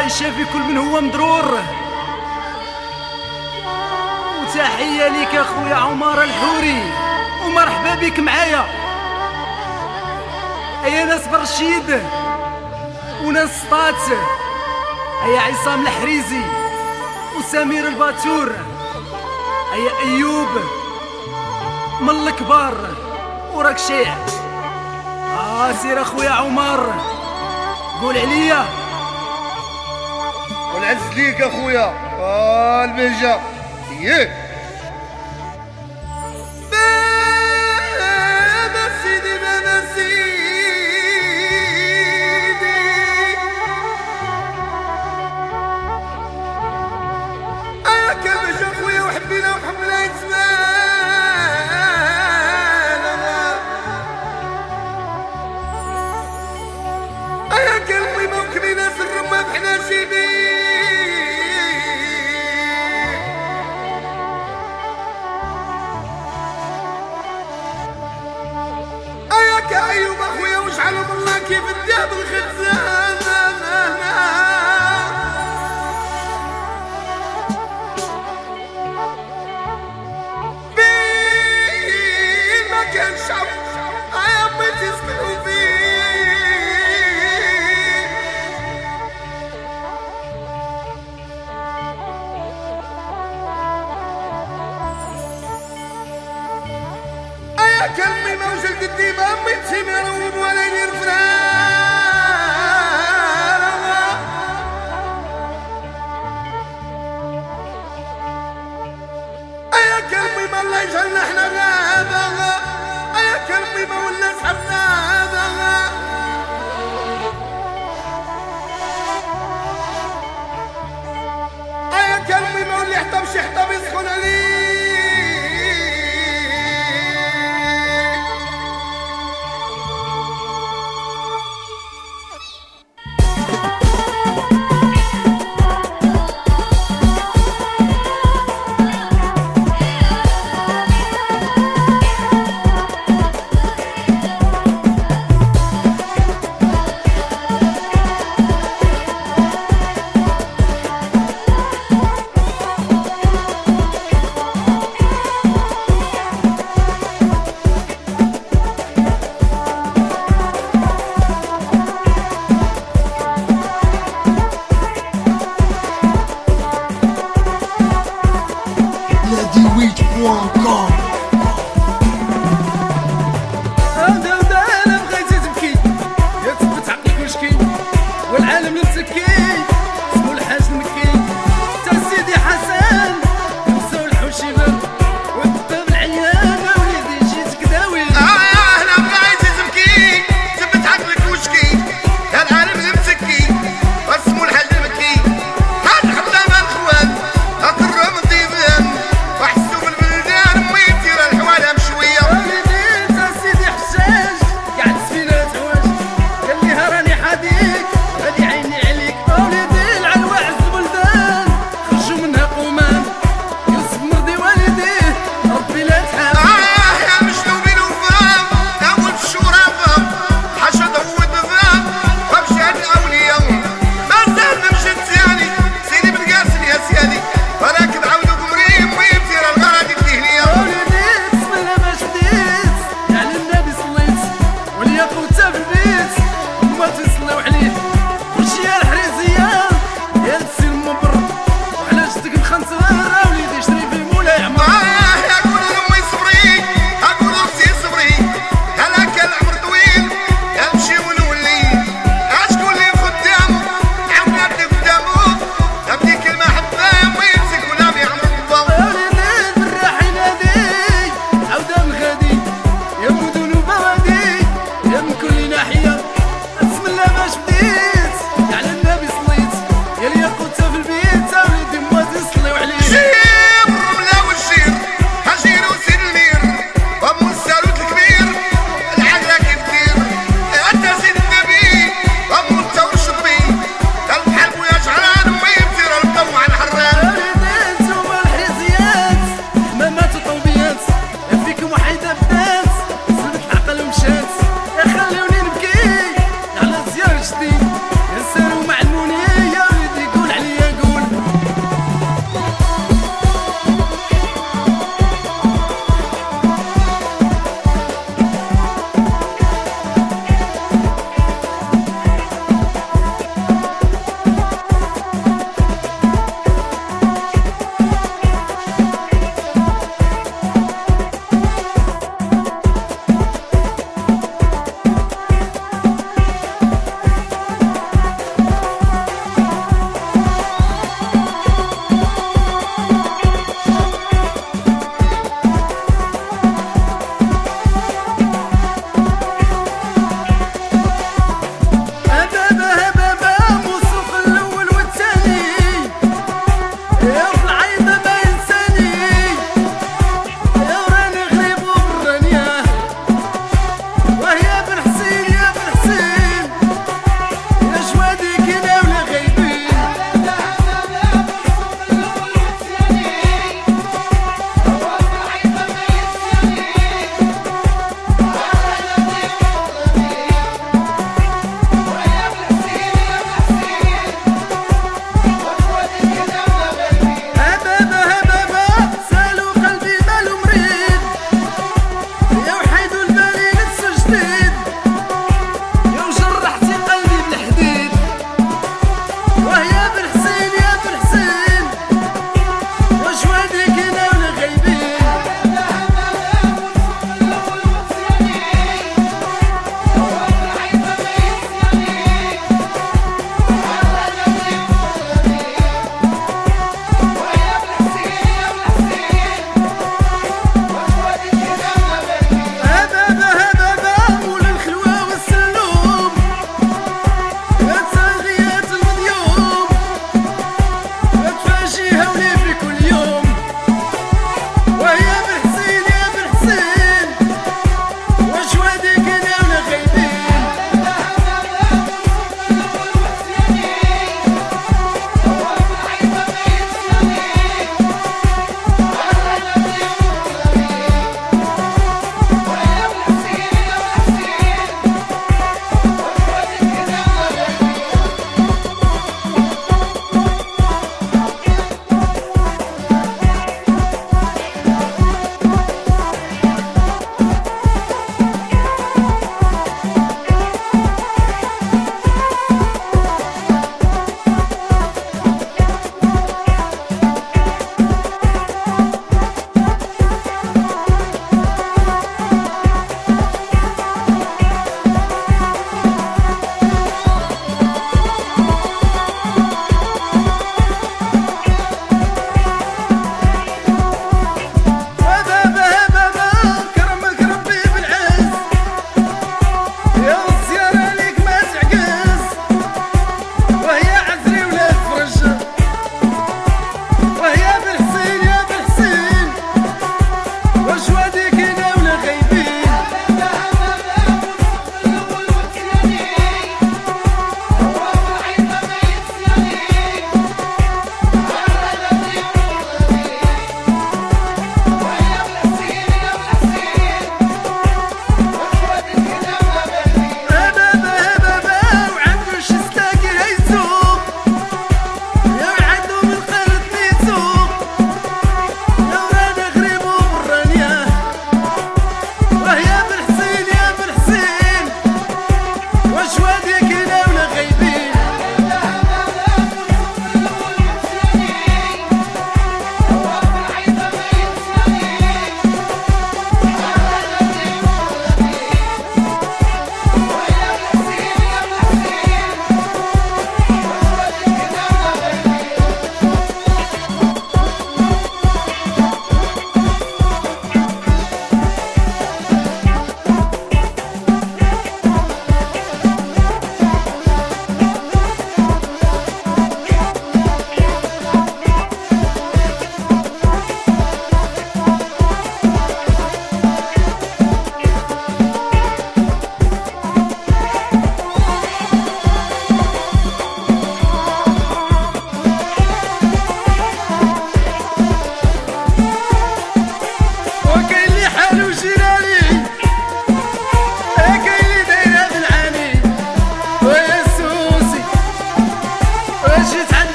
الله يشافي كل من هو مضرور. وتحية ليك اخويا عمر الحوري، ومرحبا بك معايا. ايا ناس برشيد وناس سطات، ايا عصام الحريزي وسمير الباتور، ايا ايوب من الكبار وراك شيع. سير اخويا عمر قول عليا. والعز ليك اخويا البهجه ياك. أيوب أخويا وشحال بالله كيف الدهب الخزان. بين ما كان شعب يا أمي تسكنوا فيه. يا كلمي موجود الدماء أمي تسمير ولا يدير يا كلمي ما الله يجعلنا احنا غابة. يا كلمي ما ولا سحبنا هذا. يا كلمي ما اللي يحطب شي حطب يسخن عليه. هذا ودانا بغيتي تبكي يا تثبت عقلك مشكي والعالم يمسكي. اسمو الحاج المكي تا سيدي حسن وساو الحوشيبان والدب العيانة وليدي جيتك داوي. انا بغيتي تبكي ثبت عقلك وشكي يا العالم يمسكي اسمو الحاج المكي. هاد خدام الخوان هاد الروم الضيفان وحسوا بالبلدان امي دير الحوالة مشوية. وليدي تا سيدي حجاج قاعد سفينة عواج قال ليها راني حديك غادي عيني عليك. وليدي العلوى عز البلدان خرجوا منها قومان يوسف مرضي والديه ربي لا تحام. يا مجنوبين وفام اول الشورى فام حاجة ضوت بفام ومشات الاولياء ما زال نمشي تسياني سيدي بالقاسم يا سيادي ولكن عاودوا قمري امي بتير الغرادي الدهنية. وليدي بسم الله ما شديت يعني النبي صليت والياقوتة في البيت وما تصليو